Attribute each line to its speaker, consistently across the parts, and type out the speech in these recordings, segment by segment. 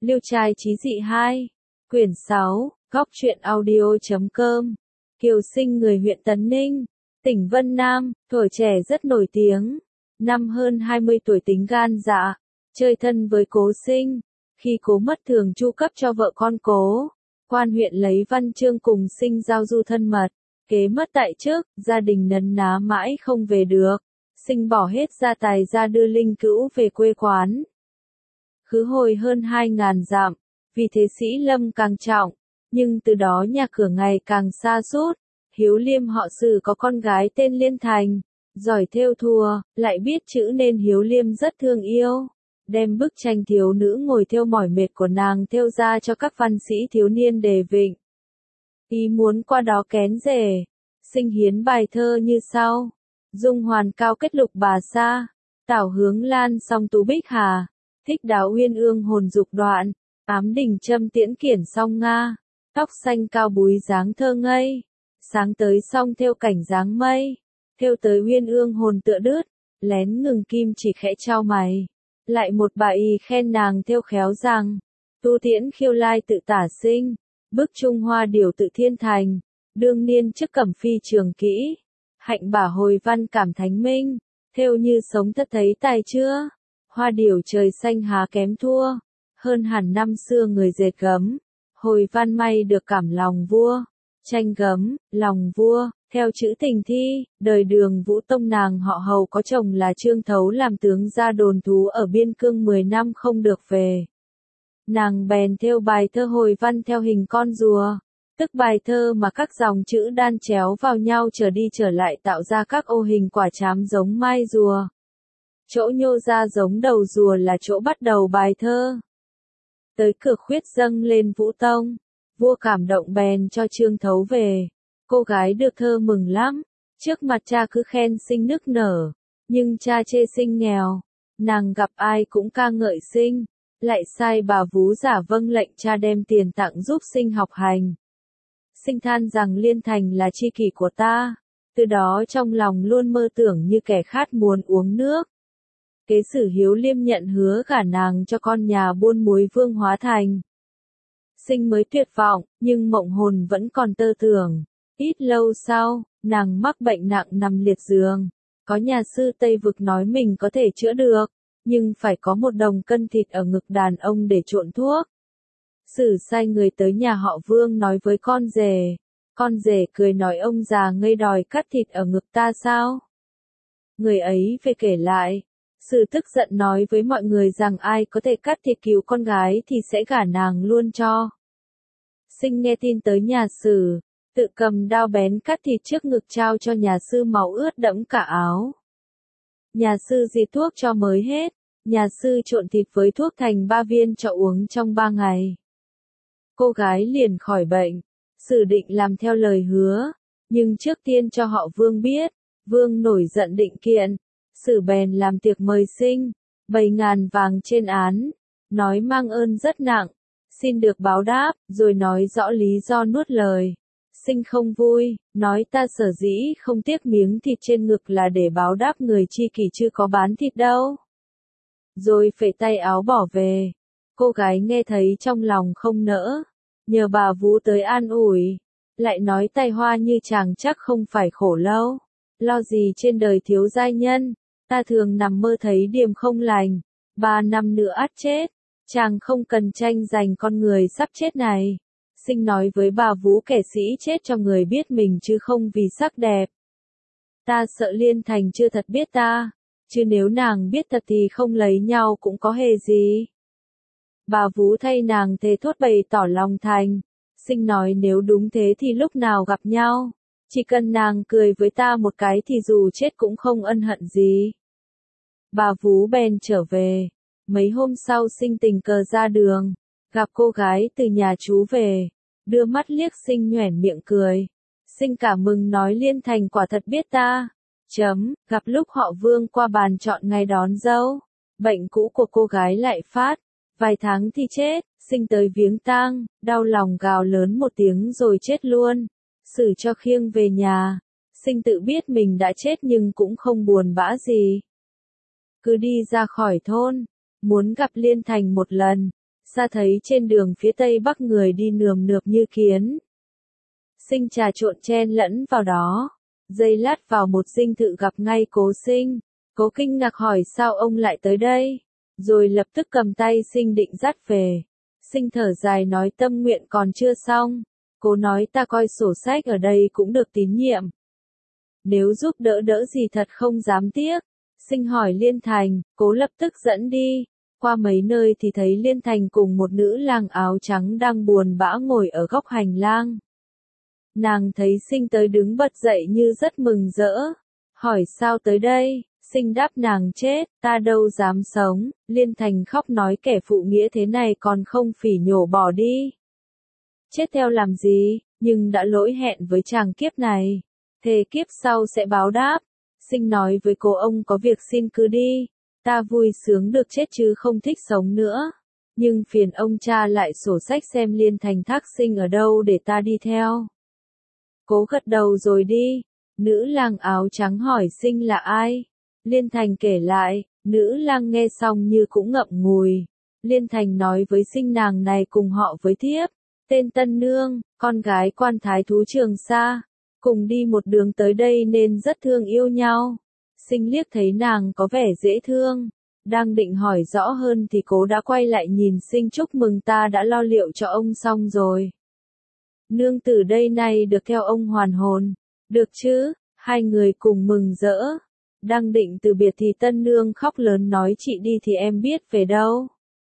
Speaker 1: Liêu trai chí dị 2, quyển 6, góc truyện audio.com. Kiều Sinh người huyện Tấn Ninh, tỉnh Vân Nam, tuổi trẻ rất nổi tiếng. Năm hơn 20 tuổi tính gan dạ, chơi thân với Cố Sinh. Khi Cố mất thường chu cấp cho vợ con Cố. Quan huyện lấy văn chương cùng Sinh giao du thân mật. Kế mất tại chức, gia đình nấn ná mãi không về được. Sinh bỏ hết gia tài ra đưa linh cữu về quê quán. Khứ hồi hơn 2.000 dặm, vì thế sĩ lâm càng trọng, nhưng từ đó nhà cửa ngày càng xa sút. Hiếu Liêm họ Sử có con gái tên Liên Thành, giỏi thêu thùa, lại biết chữ nên Hiếu Liêm rất thương yêu, đem bức tranh thiếu nữ ngồi thêu mỏi mệt của nàng thêu ra cho các văn sĩ thiếu niên đề vịnh. Ý muốn qua đó kén rể, Sinh hiến bài thơ như sau: Dung hoàn cao kết lục bà sa, tảo hướng lan song tú bích hà, thích đáo uyên ương hồn dục đoạn, ám đình châm tiễn kiển song nga, tóc xanh cao búi dáng thơ ngây, sáng tới song thêu cảnh dáng mây, thêu tới uyên ương hồn tựa đứt, lén ngừng kim chỉ khẽ trao mày, lại một bà y khen nàng thêu khéo rằng, tu tiễn khiêu lai tự tả sinh, bức trung hoa điều tự thiên thành, đương niên chức cẩm phi trường kỹ, hạnh bả hồi văn cảm thánh minh, thêu như sống thất thấy tài chưa, hoa điểu trời xanh há kém thua, hơn hẳn năm xưa người dệt gấm, hồi văn may được cảm lòng vua, tranh gấm, lòng vua, theo chữ tình thi, đời Đường Vũ Tông nàng họ Hầu có chồng là Trương Thấu làm tướng ra đồn thú ở biên cương 10 năm không được về. Nàng bèn thêu bài thơ hồi văn theo hình con rùa, tức bài thơ mà các dòng chữ đan chéo vào nhau trở đi trở lại tạo ra các ô hình quả trám giống mai rùa. Chỗ nhô ra giống đầu rùa là chỗ bắt đầu bài thơ. Tới cửa khuyết dâng lên Vũ Tông, vua cảm động bèn cho Trương Thấu về. Cô gái được thơ mừng lắm, trước mặt cha cứ khen Sinh nức nở, nhưng cha chê Sinh nghèo, nàng gặp ai cũng ca ngợi Sinh, lại sai bà vú giả vâng lệnh cha đem tiền tặng giúp Sinh học hành. Sinh than rằng Liên Thành là tri kỷ của ta, từ đó trong lòng luôn mơ tưởng như kẻ khát muốn uống nước. Kế sử Hiếu Liêm nhận hứa gả nàng cho con nhà buôn muối Vương Hóa Thành. Sinh mới tuyệt vọng, nhưng mộng hồn vẫn còn tơ tưởng. Ít lâu sau, nàng mắc bệnh nặng nằm liệt giường. Có nhà sư Tây Vực nói mình có thể chữa được, nhưng phải có 1 đồng cân thịt ở ngực đàn ông để trộn thuốc. Sử sai người tới nhà họ Vương nói với con rể. Con rể cười nói ông già ngây đòi cắt thịt ở ngực ta sao? Người ấy về kể lại. Sử tức giận nói với mọi người rằng ai có thể cắt thịt cứu con gái thì sẽ gả nàng luôn cho. Sinh nghe tin tới nhà Sử, tự cầm đao bén cắt thịt trước ngực trao cho nhà sư máu ướt đẫm cả áo. Nhà sư diệt thuốc cho mới hết, nhà sư trộn thịt với thuốc thành 3 viên cho uống trong 3 ngày. Cô gái liền khỏi bệnh, Sử định làm theo lời hứa, nhưng trước tiên cho họ Vương biết, Vương nổi giận định kiện. Sử bèn làm tiệc mời Sinh, bày ngàn vàng trên án, nói mang ơn rất nặng, xin được báo đáp, rồi nói rõ lý do nuốt lời. Sinh không vui, nói ta sở dĩ không tiếc miếng thịt trên ngực là để báo đáp người tri kỷ chứ có bán thịt đâu. Rồi phẩy tay áo bỏ về. Cô gái nghe thấy trong lòng không nỡ, nhờ bà vú tới an ủi, lại nói tài hoa như chàng chắc không phải khổ lâu, lo gì trên đời thiếu giai nhân. Ta thường nằm mơ thấy điềm không lành, 3 năm nữa ắt chết, chàng không cần tranh giành con người sắp chết này. Sinh nói với bà vú kẻ sĩ chết cho người biết mình chứ không vì sắc đẹp. Ta sợ Liên Thành chưa thật biết ta, chứ nếu nàng biết thật thì không lấy nhau cũng có hề gì. Bà vú thay nàng thề thốt bày tỏ lòng thành. Sinh nói nếu đúng thế thì lúc nào gặp nhau, chỉ cần nàng cười với ta một cái thì dù chết cũng không ân hận gì. Bà vú bèn trở về. Mấy hôm sau Sinh tình cờ ra đường, gặp cô gái từ nhà chú về, đưa mắt liếc Sinh nhoẻn miệng cười. Sinh cảm mừng nói Liên Thành quả thật biết ta. Gặp lúc họ Vương qua bàn chọn ngày đón dâu, bệnh cũ của cô gái lại phát, vài tháng thì chết. Sinh tới viếng tang, đau lòng gào lớn một tiếng rồi chết luôn. Sử cho khiêng về nhà. Sinh tự biết mình đã chết nhưng cũng không buồn bã gì. Cứ đi ra khỏi thôn, muốn gặp Liên Thành một lần. xa thấy trên đường phía tây bắc người đi nườm nượp như kiến. Sinh trà trộn chen lẫn vào đó. Giây lát vào một dinh thự gặp ngay Cố Sinh. Cố kinh ngạc hỏi sao ông lại tới đây, rồi lập tức cầm tay Sinh định dắt về. Sinh thở dài nói tâm nguyện còn chưa xong. Cố nói ta coi sổ sách ở đây cũng được tín nhiệm. Nếu giúp đỡ gì thật không dám tiếc. Sinh hỏi Liên Thành, Cố lập tức dẫn đi. Qua mấy nơi thì thấy Liên Thành cùng một nữ lang áo trắng đang buồn bã ngồi ở góc hành lang. Nàng thấy Sinh tới đứng bật dậy như rất mừng rỡ. Hỏi sao tới đây? Sinh đáp nàng chết, ta đâu dám sống. Liên Thành khóc nói kẻ phụ nghĩa thế này còn không phỉ nhổ bỏ đi. Chết theo làm gì, nhưng đã lỗi hẹn với chàng kiếp này. Thề kiếp sau sẽ báo đáp. Sinh nói với Cố ông có việc xin cứ đi. Ta vui sướng được chết chứ không thích sống nữa. Nhưng phiền ông tra lại sổ sách xem Liên Thành thác Sinh ở đâu để ta đi theo. Cố gật đầu rồi đi. Nữ lang áo trắng hỏi Sinh là ai? Liên Thành kể lại. Nữ lang nghe xong như cũng ngậm ngùi. Liên Thành nói với Sinh nàng này cùng họ với thiếp. Tên Tân Nương, con gái quan thái thú Trường Sa. Cùng đi một đường tới đây nên rất thương yêu nhau. Sinh liếc thấy nàng có vẻ dễ thương. Đang định hỏi rõ hơn thì Cố đã quay lại nhìn Sinh chúc mừng ta đã lo liệu cho ông xong rồi. Nương tử đây này được theo ông hoàn hồn. Được chứ, hai người cùng mừng rỡ. Đang định từ biệt thì Tân Nương khóc lớn nói chị đi thì em biết về đâu.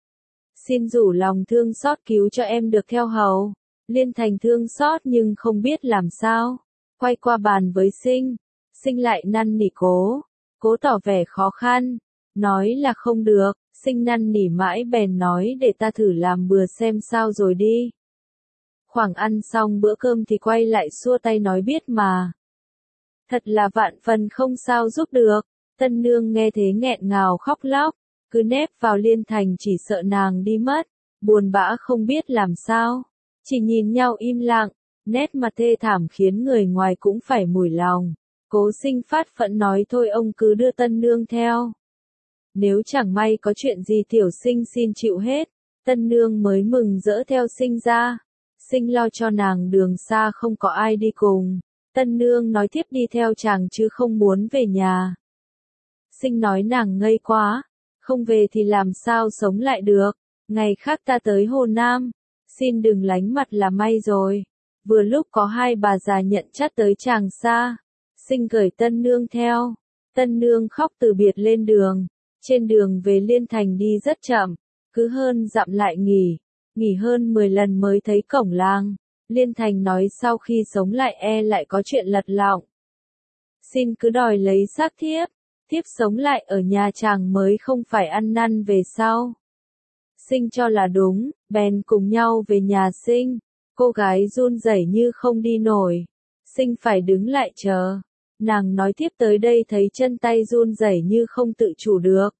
Speaker 1: Xin rủ lòng thương xót cứu cho em được theo hầu. Liên Thành thương xót nhưng không biết làm sao. Quay qua bàn với Sinh. Sinh lại năn nỉ Cố. Cố tỏ vẻ khó khăn. Nói là không được. Sinh năn nỉ mãi bèn nói để ta thử làm bừa xem sao rồi đi. Khoảng ăn xong bữa cơm thì quay lại xua tay nói biết mà. Thật là vạn phần không sao giúp được. Tân Nương nghe thế nghẹn ngào khóc lóc. Cứ nép vào Liên Thành chỉ sợ nàng đi mất. Buồn bã không biết làm sao. Chỉ nhìn nhau im lặng. Nét mặt thê thảm khiến người ngoài cũng phải mủi lòng. Cố Sinh phát phẫn nói thôi ông cứ đưa Tân Nương theo. Nếu chẳng may có chuyện gì tiểu Sinh xin chịu hết. Tân Nương mới mừng rỡ theo Sinh ra. Sinh lo cho nàng đường xa không có ai đi cùng. Tân Nương nói tiếp đi theo chàng chứ không muốn về nhà. Sinh nói nàng ngây quá. Không về thì làm sao sống lại được. Ngày khác ta tới Hồ Nam. Xin đừng lánh mặt là may rồi. Vừa lúc có hai bà già nhận chắt tới Tràng Sa. Sinh gửi Tân Nương theo. Tân Nương khóc từ biệt lên đường. Trên đường về Liên Thành đi rất chậm. Cứ hơn dặm lại nghỉ. Nghỉ hơn 10 lần mới thấy cổng làng. Liên Thành nói sau khi sống lại lại có chuyện lật lọng. Xin cứ đòi lấy xác thiếp. Thiếp sống lại ở nhà chàng mới không phải ăn năn về sau. Sinh cho là đúng, bèn cùng nhau về nhà Sinh. Cô gái run rẩy như không đi nổi. Sinh phải đứng lại chờ. Nàng nói tiếp tới đây thấy chân tay run rẩy như không tự chủ được.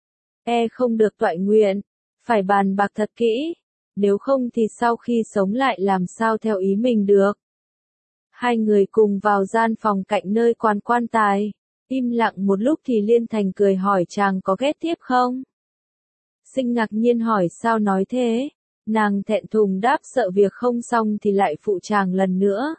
Speaker 1: Không được toại nguyện. Phải bàn bạc thật kỹ. Nếu không thì sau khi sống lại làm sao theo ý mình được. Hai người cùng vào gian phòng cạnh nơi quan tài. Im lặng một lúc thì Liên Thành cười hỏi chàng có ghét thiếp không? Sinh ngạc nhiên hỏi sao nói thế? Nàng thẹn thùng đáp sợ việc không xong thì lại phụ chàng lần nữa.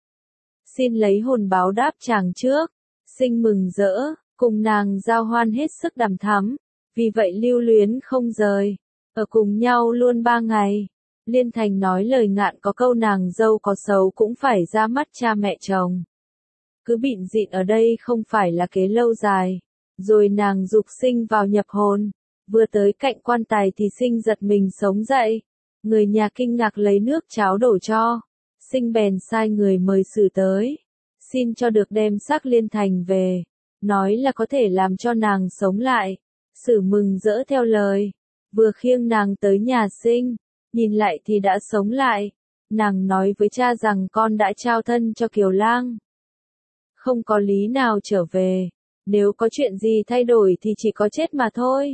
Speaker 1: Xin lấy hồn báo đáp chàng trước. Sinh mừng rỡ, cùng nàng giao hoan hết sức đằm thắm. Vì vậy lưu luyến không rời. Ở cùng nhau luôn 3 ngày. Liên Thành nói lời ngạn có câu nàng dâu có xấu cũng phải ra mắt cha mẹ chồng. Cứ bịn dịn ở đây không phải là kế lâu dài. Rồi nàng dục Sinh vào nhập hồn. Vừa tới cạnh quan tài thì Sinh giật mình sống dậy. Người nhà kinh ngạc lấy nước cháo đổ cho. Sinh bèn sai người mời xử tới. Xin cho được đem xác Liên Thành về. Nói là có thể làm cho nàng sống lại. Sử mừng rỡ theo lời. Vừa khiêng nàng tới nhà Sinh. Nhìn lại thì đã sống lại. Nàng nói với cha rằng con đã trao thân cho Kiều Lang. Không có lý nào trở về. Nếu có chuyện gì thay đổi thì chỉ có chết mà thôi.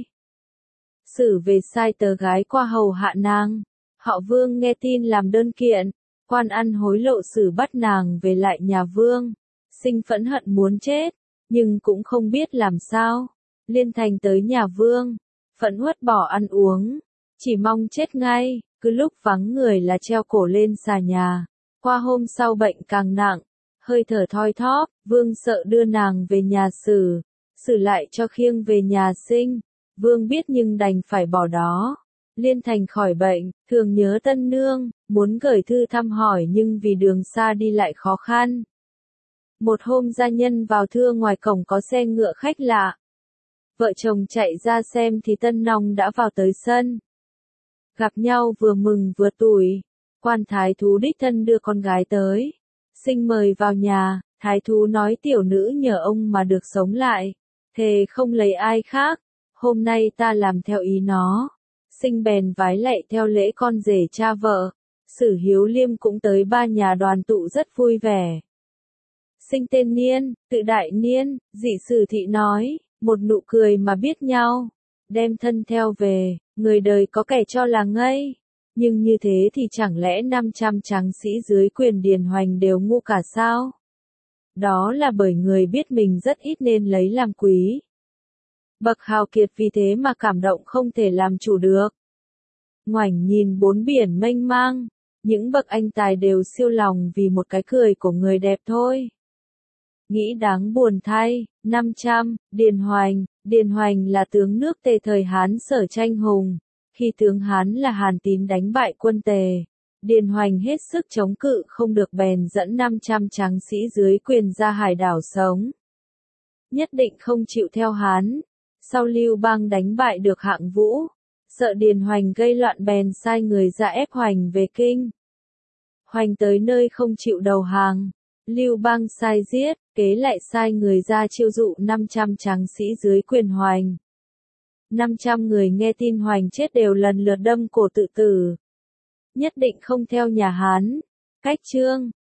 Speaker 1: Sử về sai tờ gái qua hầu hạ nàng. Họ Vương nghe tin làm đơn kiện. Quan ăn hối lộ Sử bắt nàng về lại nhà Vương. Sinh phẫn hận muốn chết. Nhưng cũng không biết làm sao. Liên Thành tới nhà Vương. Phẫn uất bỏ ăn uống. chỉ mong chết ngay, cứ lúc vắng người là treo cổ lên xà nhà. Qua hôm sau bệnh càng nặng, hơi thở thoi thóp, Vương sợ đưa nàng về nhà xử lại cho khiêng về nhà sinh. Vương biết nhưng đành phải bỏ đó. Liên Thành khỏi bệnh, thường nhớ tân nương, muốn gửi thư thăm hỏi nhưng vì đường xa đi lại khó khăn. Một hôm gia nhân vào thưa ngoài cổng có xe ngựa khách lạ. Vợ chồng chạy ra xem thì Tân Nong đã vào tới sân. Gặp nhau vừa mừng vừa tủi, quan thái thú đích thân đưa con gái tới. Sinh mời vào nhà, thái thú nói tiểu nữ nhờ ông mà được sống lại, thề không lấy ai khác, hôm nay ta làm theo ý nó. Sinh bèn vái lạy theo lễ con rể cha vợ. Sử Hiếu Liêm cũng tới ba nhà đoàn tụ rất vui vẻ. Sinh tên Niên, tự đại Niên, dị Sử thị nói, một nụ cười mà biết nhau. Đem thân theo về, người đời có kẻ cho là ngây. Nhưng như thế thì chẳng lẽ 500 tráng sĩ dưới quyền Điền Hoành đều ngu cả sao? Đó là bởi người biết mình rất ít nên lấy làm quý. Bậc hào kiệt vì thế mà cảm động không thể làm chủ được. Ngoảnh nhìn bốn biển mênh mang, những bậc anh tài đều siêu lòng vì một cái cười của người đẹp thôi. Nghĩ đáng buồn thay, 500, Điền Hoành là tướng nước Tề thời Hán Sở Tranh Hùng. Khi tướng Hán là Hàn Tín đánh bại quân Tề, Điền Hoành hết sức chống cự không được bèn dẫn 500 tráng sĩ dưới quyền ra hải đảo sống. Nhất định không chịu theo Hán. Sau Lưu Bang đánh bại được Hạng Vũ, sợ Điền Hoành gây loạn bèn sai người ra ép Hoành về kinh. Hoành tới nơi không chịu đầu hàng, Lưu Bang sai giết, kế lại sai người ra chiêu dụ 500 tráng sĩ dưới quyền Hoành. 500 người nghe tin Hoành chết đều lần lượt đâm cổ tự tử. Nhất định không theo nhà Hán. Cách chương